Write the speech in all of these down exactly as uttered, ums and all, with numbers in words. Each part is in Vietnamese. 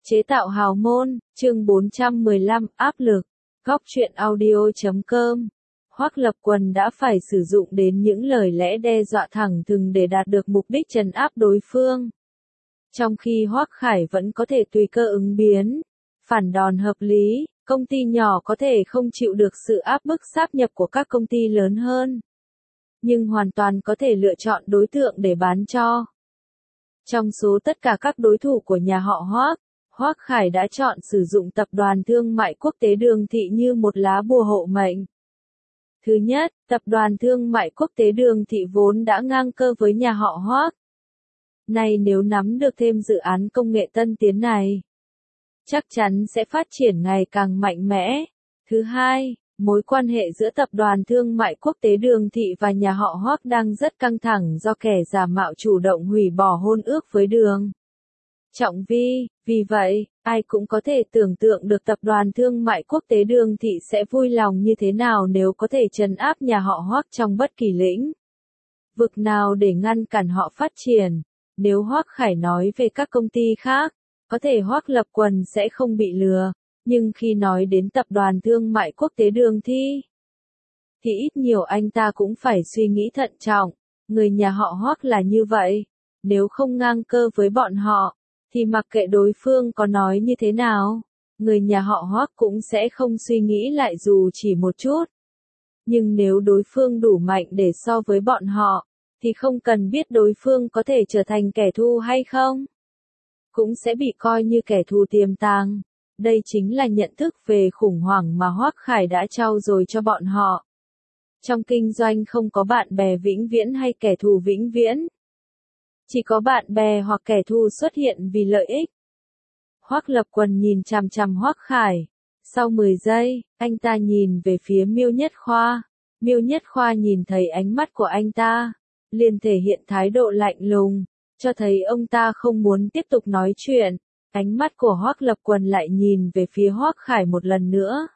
Chế tạo hào môn, chương bốn trăm mười lăm, áp lực. Góc truyện audio chấm com. Hoắc Lập Quần đã phải sử dụng đến những lời lẽ đe dọa thẳng thừng để đạt được mục đích trấn áp đối phương. Trong khi Hoắc Khải vẫn có thể tùy cơ ứng biến, phản đòn hợp lý, công ty nhỏ có thể không chịu được sự áp bức sáp nhập của các công ty lớn hơn, nhưng hoàn toàn có thể lựa chọn đối tượng để bán cho. Trong số tất cả các đối thủ của nhà họ Hoắc, Hoắc Khải đã chọn sử dụng tập đoàn thương mại quốc tế Đường Thị như một lá bùa hộ mệnh. Thứ nhất, tập đoàn thương mại quốc tế Đường Thị vốn đã ngang cơ với nhà họ Hoắc. Nay nếu nắm được thêm dự án công nghệ tân tiến này, chắc chắn sẽ phát triển ngày càng mạnh mẽ. Thứ hai, mối quan hệ giữa tập đoàn thương mại quốc tế Đường Thị và nhà họ Hoắc đang rất căng thẳng do kẻ giả mạo chủ động hủy bỏ hôn ước với Đường Trọng Vi. Vì vậy, ai cũng có thể tưởng tượng được tập đoàn thương mại quốc tế Đường Thị sẽ vui lòng như thế nào nếu có thể trấn áp nhà họ Hoắc trong bất kỳ lĩnh vực nào để ngăn cản họ phát triển. Nếu Hoắc Khải nói về các công ty khác, có thể Hoắc Lập Quần sẽ không bị lừa, nhưng khi nói đến tập đoàn thương mại quốc tế Đường Thị, thì ít nhiều anh ta cũng phải suy nghĩ thận trọng. Người nhà họ Hoắc là như vậy, nếu không ngang cơ với bọn họ, thì mặc kệ đối phương có nói như thế nào, người nhà họ Hoắc cũng sẽ không suy nghĩ lại dù chỉ một chút. Nhưng nếu đối phương đủ mạnh để so với bọn họ, thì không cần biết đối phương có thể trở thành kẻ thù hay không, cũng sẽ bị coi như kẻ thù tiềm tàng. Đây chính là nhận thức về khủng hoảng mà Hoắc Khải đã trau dồi cho bọn họ. Trong kinh doanh không có bạn bè vĩnh viễn hay kẻ thù vĩnh viễn. Chỉ có bạn bè hoặc kẻ thù xuất hiện vì lợi ích. Hoắc Lập Quần nhìn chằm chằm Hoắc Khải. Sau mười giây, anh ta nhìn về phía Miêu Nhất Khoa. Miêu Nhất Khoa nhìn thấy ánh mắt của anh ta, liền thể hiện thái độ lạnh lùng, cho thấy ông ta không muốn tiếp tục nói chuyện. Ánh mắt của Hoắc Lập Quần lại nhìn về phía Hoắc Khải một lần nữa.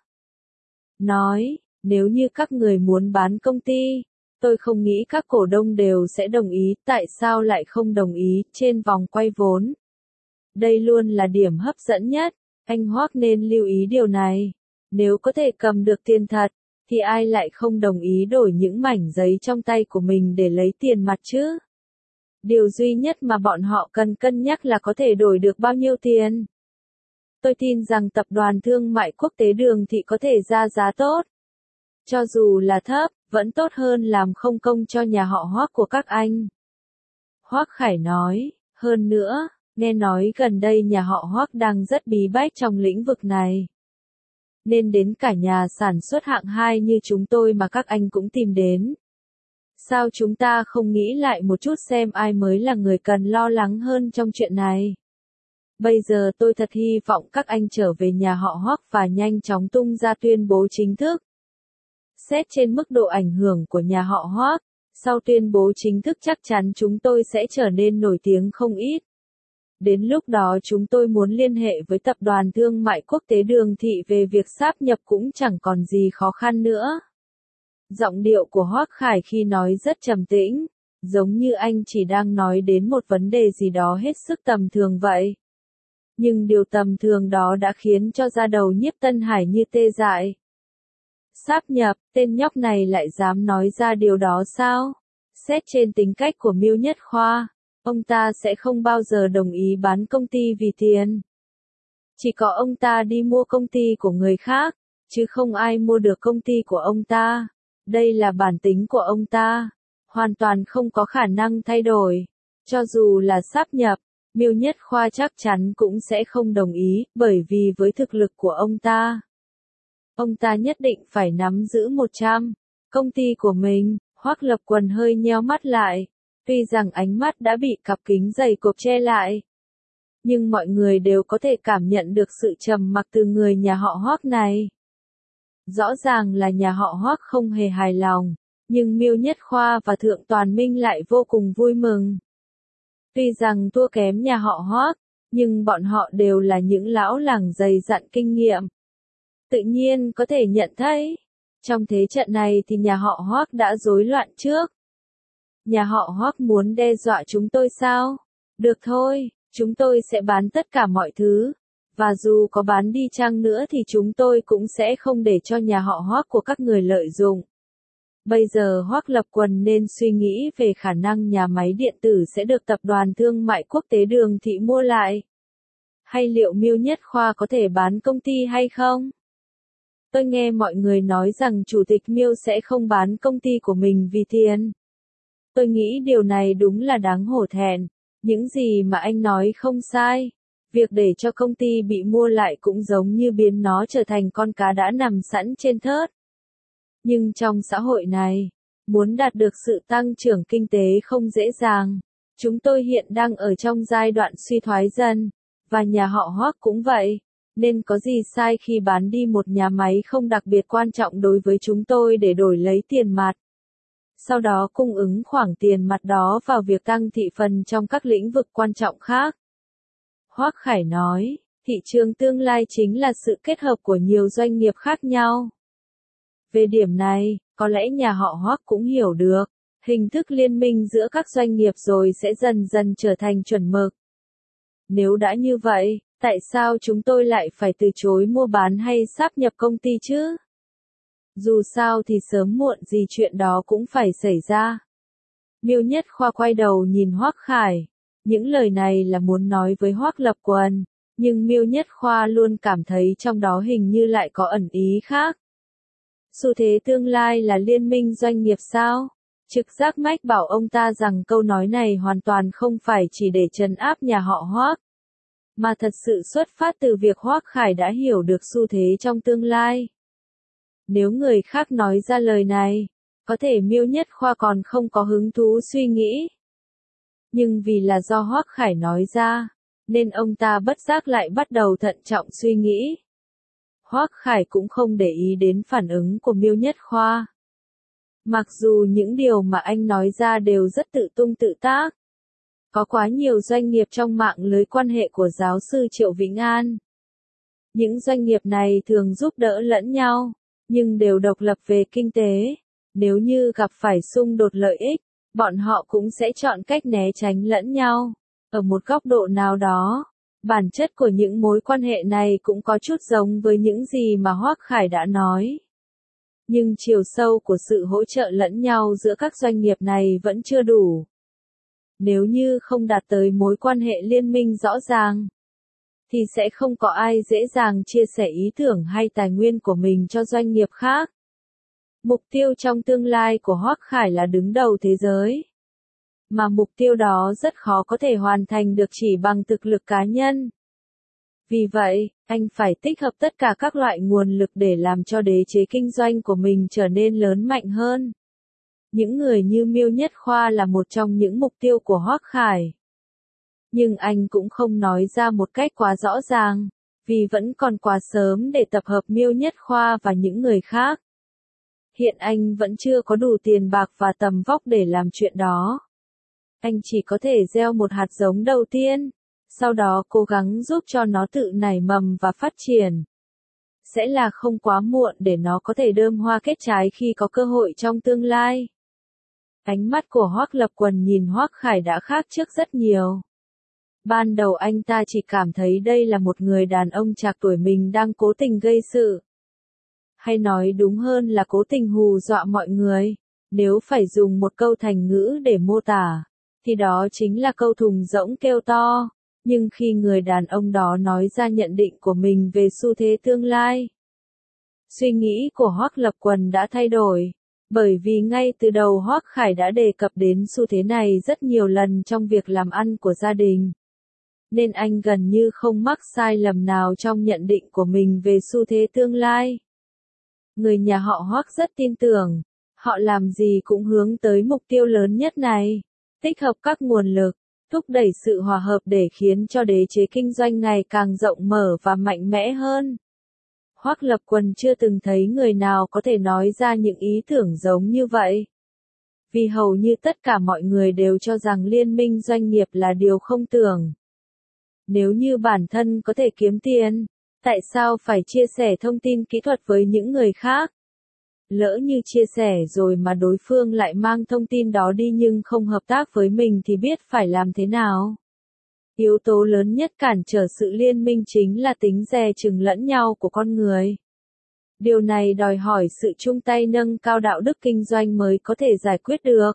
Nói, nếu như các người muốn bán công ty, tôi không nghĩ các cổ đông đều sẽ đồng ý, tại sao lại không đồng ý, trên vòng quay vốn. Đây luôn là điểm hấp dẫn nhất, anh Hoắc nên lưu ý điều này. Nếu có thể cầm được tiền thật, thì ai lại không đồng ý đổi những mảnh giấy trong tay của mình để lấy tiền mặt chứ? Điều duy nhất mà bọn họ cần cân nhắc là có thể đổi được bao nhiêu tiền. Tôi tin rằng tập đoàn thương mại quốc tế Đường Thị có thể ra giá tốt. Cho dù là thấp, vẫn tốt hơn làm không công cho nhà họ Hoắc của các anh. Hoắc Khải nói, hơn nữa, nghe nói gần đây nhà họ Hoắc đang rất bí bách trong lĩnh vực này. Nên đến cả nhà sản xuất hạng hai như chúng tôi mà các anh cũng tìm đến. Sao chúng ta không nghĩ lại một chút xem ai mới là người cần lo lắng hơn trong chuyện này? Bây giờ tôi thật hy vọng các anh trở về nhà họ Hoắc và nhanh chóng tung ra tuyên bố chính thức. Xét trên mức độ ảnh hưởng của nhà họ Hoắc, sau tuyên bố chính thức chắc chắn chúng tôi sẽ trở nên nổi tiếng không ít. Đến lúc đó chúng tôi muốn liên hệ với tập đoàn thương mại quốc tế Đường Thị về việc sáp nhập cũng chẳng còn gì khó khăn nữa. Giọng điệu của Hoắc Khải khi nói rất trầm tĩnh, giống như anh chỉ đang nói đến một vấn đề gì đó hết sức tầm thường vậy. Nhưng điều tầm thường đó đã khiến cho da đầu Nhiếp Tân Hải như tê dại. Sáp nhập, tên nhóc này lại dám nói ra điều đó sao? Xét trên tính cách của Miêu Nhất Khoa, ông ta sẽ không bao giờ đồng ý bán công ty vì tiền. Chỉ có ông ta đi mua công ty của người khác, chứ không ai mua được công ty của ông ta. Đây là bản tính của ông ta, hoàn toàn không có khả năng thay đổi. Cho dù là sáp nhập, Miêu Nhất Khoa chắc chắn cũng sẽ không đồng ý, bởi vì với thực lực của ông ta, ông ta nhất định phải nắm giữ một trăm công ty của mình. Hoắc Lập Quần hơi nheo mắt lại, tuy rằng ánh mắt đã bị cặp kính dày cộp che lại, nhưng mọi người đều có thể cảm nhận được sự trầm mặc từ người nhà họ Hoắc này. Rõ ràng là nhà họ Hoắc không hề hài lòng, nhưng Miêu Nhất Khoa và Thượng Toàn Minh lại vô cùng vui mừng. Tuy rằng thua kém nhà họ Hoắc, nhưng bọn họ đều là những lão làng dày dặn kinh nghiệm. Tự nhiên có thể nhận thấy, trong thế trận này thì nhà họ Hoắc đã rối loạn trước. Nhà họ Hoắc muốn đe dọa chúng tôi sao? Được thôi, chúng tôi sẽ bán tất cả mọi thứ, Và dù có bán đi chăng nữa thì chúng tôi cũng sẽ không để cho nhà họ Hoắc của các người lợi dụng. Bây giờ Hoắc Lập Quần nên suy nghĩ về khả năng nhà máy điện tử sẽ được Tập đoàn Thương mại Quốc tế Đường Thị mua lại. Hay liệu Miêu Nhất Khoa có thể bán công ty hay không? Tôi nghe mọi người nói rằng Chủ tịch Miêu sẽ không bán công ty của mình vì tiền. Tôi nghĩ điều này đúng là đáng hổ thẹn. Những gì mà anh nói không sai. Việc để cho công ty bị mua lại cũng giống như biến nó trở thành con cá đã nằm sẵn trên thớt. Nhưng trong xã hội này, muốn đạt được sự tăng trưởng kinh tế không dễ dàng. Chúng tôi hiện đang ở trong giai đoạn suy thoái dần, và nhà họ Hoắc cũng vậy, nên có gì sai khi bán đi một nhà máy không đặc biệt quan trọng đối với chúng tôi để đổi lấy tiền mặt. Sau đó cung ứng khoản tiền mặt đó vào việc tăng thị phần trong các lĩnh vực quan trọng khác. Hoắc Khải nói, thị trường tương lai chính là sự kết hợp của nhiều doanh nghiệp khác nhau. Về điểm này, có lẽ nhà họ Hoắc cũng hiểu được, hình thức liên minh giữa các doanh nghiệp rồi sẽ dần dần trở thành chuẩn mực. Nếu đã như vậy, tại sao chúng tôi lại phải từ chối mua bán hay sáp nhập công ty chứ? Dù sao thì sớm muộn gì chuyện đó cũng phải xảy ra. Miêu Nhất Khoa quay đầu nhìn Hoắc Khải. Những lời này là muốn nói với Hoắc Lập Quần, nhưng Miêu Nhất Khoa luôn cảm thấy trong đó hình như lại có ẩn ý khác. Xu thế tương lai là liên minh doanh nghiệp sao? Trực giác mách bảo ông ta rằng câu nói này hoàn toàn không phải chỉ để trấn áp nhà họ Hoắc, mà thật sự xuất phát từ việc Hoắc Khải đã hiểu được xu thế trong tương lai. Nếu người khác nói ra lời này, có thể Miêu Nhất Khoa còn không có hứng thú suy nghĩ. Nhưng vì là do Hoắc Khải nói ra, nên ông ta bất giác lại bắt đầu thận trọng suy nghĩ. Hoắc Khải cũng không để ý đến phản ứng của Miêu Nhất Khoa. Mặc dù những điều mà anh nói ra đều rất tự tung tự tác. Có quá nhiều doanh nghiệp trong mạng lưới quan hệ của giáo sư Triệu Vĩnh An. Những doanh nghiệp này thường giúp đỡ lẫn nhau, nhưng đều độc lập về kinh tế. Nếu như gặp phải xung đột lợi ích, bọn họ cũng sẽ chọn cách né tránh lẫn nhau. Ở một góc độ nào đó, bản chất của những mối quan hệ này cũng có chút giống với những gì mà Hoắc Khải đã nói. Nhưng chiều sâu của sự hỗ trợ lẫn nhau giữa các doanh nghiệp này vẫn chưa đủ. Nếu như không đạt tới mối quan hệ liên minh rõ ràng, thì sẽ không có ai dễ dàng chia sẻ ý tưởng hay tài nguyên của mình cho doanh nghiệp khác. Mục tiêu trong tương lai của Hoắc Khải là đứng đầu thế giới. Mà mục tiêu đó rất khó có thể hoàn thành được chỉ bằng thực lực cá nhân. Vì vậy, anh phải tích hợp tất cả các loại nguồn lực để làm cho đế chế kinh doanh của mình trở nên lớn mạnh hơn. Những người như Miêu Nhất Khoa là một trong những mục tiêu của Hoắc Khải. Nhưng anh cũng không nói ra một cách quá rõ ràng, vì vẫn còn quá sớm để tập hợp Miêu Nhất Khoa và những người khác. Hiện anh vẫn chưa có đủ tiền bạc và tầm vóc để làm chuyện đó. Anh chỉ có thể gieo một hạt giống đầu tiên, sau đó cố gắng giúp cho nó tự nảy mầm và phát triển. Sẽ là không quá muộn để nó có thể đơm hoa kết trái khi có cơ hội trong tương lai. Ánh mắt của Hoắc Lập Quần nhìn Hoắc Khải đã khác trước rất nhiều. Ban đầu anh ta chỉ cảm thấy đây là một người đàn ông trạc tuổi mình đang cố tình gây sự. Hay nói đúng hơn là cố tình hù dọa mọi người. Nếu phải dùng một câu thành ngữ để mô tả, thì đó chính là câu thùng rỗng kêu to. Nhưng khi người đàn ông đó nói ra nhận định của mình về xu thế tương lai, suy nghĩ của Hoắc Lập Quần đã thay đổi. Bởi vì ngay từ đầu Hoắc Khải đã đề cập đến xu thế này rất nhiều lần trong việc làm ăn của gia đình. Nên anh gần như không mắc sai lầm nào trong nhận định của mình về xu thế tương lai. Người nhà họ Hoắc rất tin tưởng, họ làm gì cũng hướng tới mục tiêu lớn nhất này, tích hợp các nguồn lực, thúc đẩy sự hòa hợp để khiến cho đế chế kinh doanh ngày càng rộng mở và mạnh mẽ hơn. Hoắc Lập Quần chưa từng thấy người nào có thể nói ra những ý tưởng giống như vậy. Vì hầu như tất cả mọi người đều cho rằng liên minh doanh nghiệp là điều không tưởng. Nếu như bản thân có thể kiếm tiền, tại sao phải chia sẻ thông tin kỹ thuật với những người khác? Lỡ như chia sẻ rồi mà đối phương lại mang thông tin đó đi nhưng không hợp tác với mình thì biết phải làm thế nào? Yếu tố lớn nhất cản trở sự liên minh chính là tính dè chừng lẫn nhau của con người. Điều này đòi hỏi sự chung tay nâng cao đạo đức kinh doanh mới có thể giải quyết được.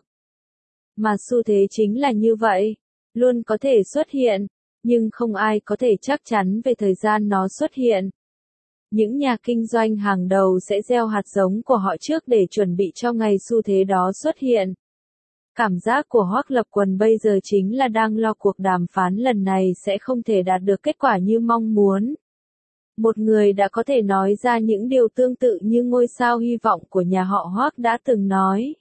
Mà xu thế chính là như vậy, luôn có thể xuất hiện, nhưng không ai có thể chắc chắn về thời gian nó xuất hiện. Những nhà kinh doanh hàng đầu sẽ gieo hạt giống của họ trước để chuẩn bị cho ngày xu thế đó xuất hiện. Cảm giác của Hoắc Lập Quần bây giờ chính là đang lo cuộc đàm phán lần này sẽ không thể đạt được kết quả như mong muốn. Một người đã có thể nói ra những điều tương tự như ngôi sao hy vọng của nhà họ Hoắc đã từng nói.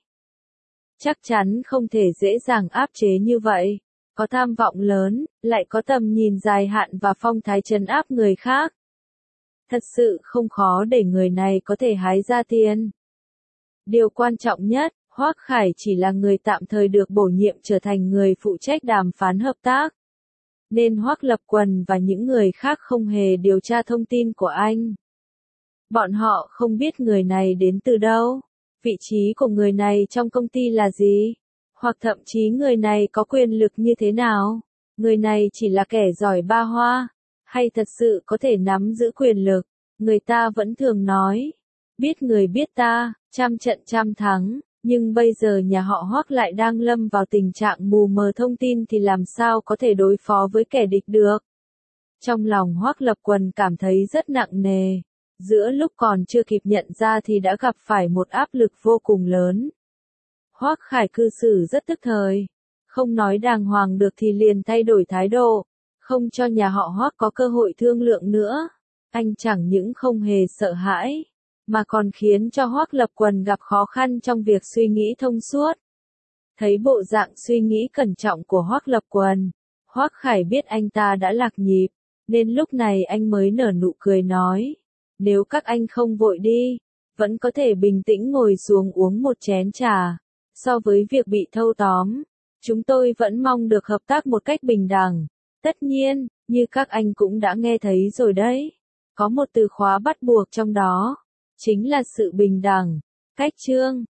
Chắc chắn không thể dễ dàng áp chế như vậy. Có tham vọng lớn, lại có tầm nhìn dài hạn và phong thái trấn áp người khác. Thật sự không khó để người này có thể hái ra tiền. Điều quan trọng nhất, Hoắc Khải chỉ là người tạm thời được bổ nhiệm trở thành người phụ trách đàm phán hợp tác. Nên Hoắc Lập Quần và những người khác không hề điều tra thông tin của anh. Bọn họ không biết người này đến từ đâu, vị trí của người này trong công ty là gì, hoặc thậm chí người này có quyền lực như thế nào, người này chỉ là kẻ giỏi ba hoa, hay thật sự có thể nắm giữ quyền lực. Người ta vẫn thường nói, biết người biết ta, trăm trận trăm thắng. Nhưng bây giờ nhà họ Hoắc lại đang lâm vào tình trạng mù mờ thông tin thì làm sao có thể đối phó với kẻ địch được. Trong lòng Hoắc Lập Quần cảm thấy rất nặng nề. Giữa lúc còn chưa kịp nhận ra thì đã gặp phải một áp lực vô cùng lớn. Hoắc Khải cư xử rất tức thời. Không nói đàng hoàng được thì liền thay đổi thái độ. Không cho nhà họ Hoắc có cơ hội thương lượng nữa. Anh chẳng những không hề sợ hãi, mà còn khiến cho Hoắc Lập Quần gặp khó khăn trong việc suy nghĩ thông suốt. Thấy bộ dạng suy nghĩ cẩn trọng của Hoắc Lập Quần, Hoắc Khải biết anh ta đã lạc nhịp, nên lúc này anh mới nở nụ cười nói, nếu các anh không vội đi, vẫn có thể bình tĩnh ngồi xuống uống một chén trà. So với việc bị thâu tóm, chúng tôi vẫn mong được hợp tác một cách bình đẳng. Tất nhiên, như các anh cũng đã nghe thấy rồi đấy, có một từ khóa bắt buộc trong đó. Chính là sự bình đẳng. Cách chương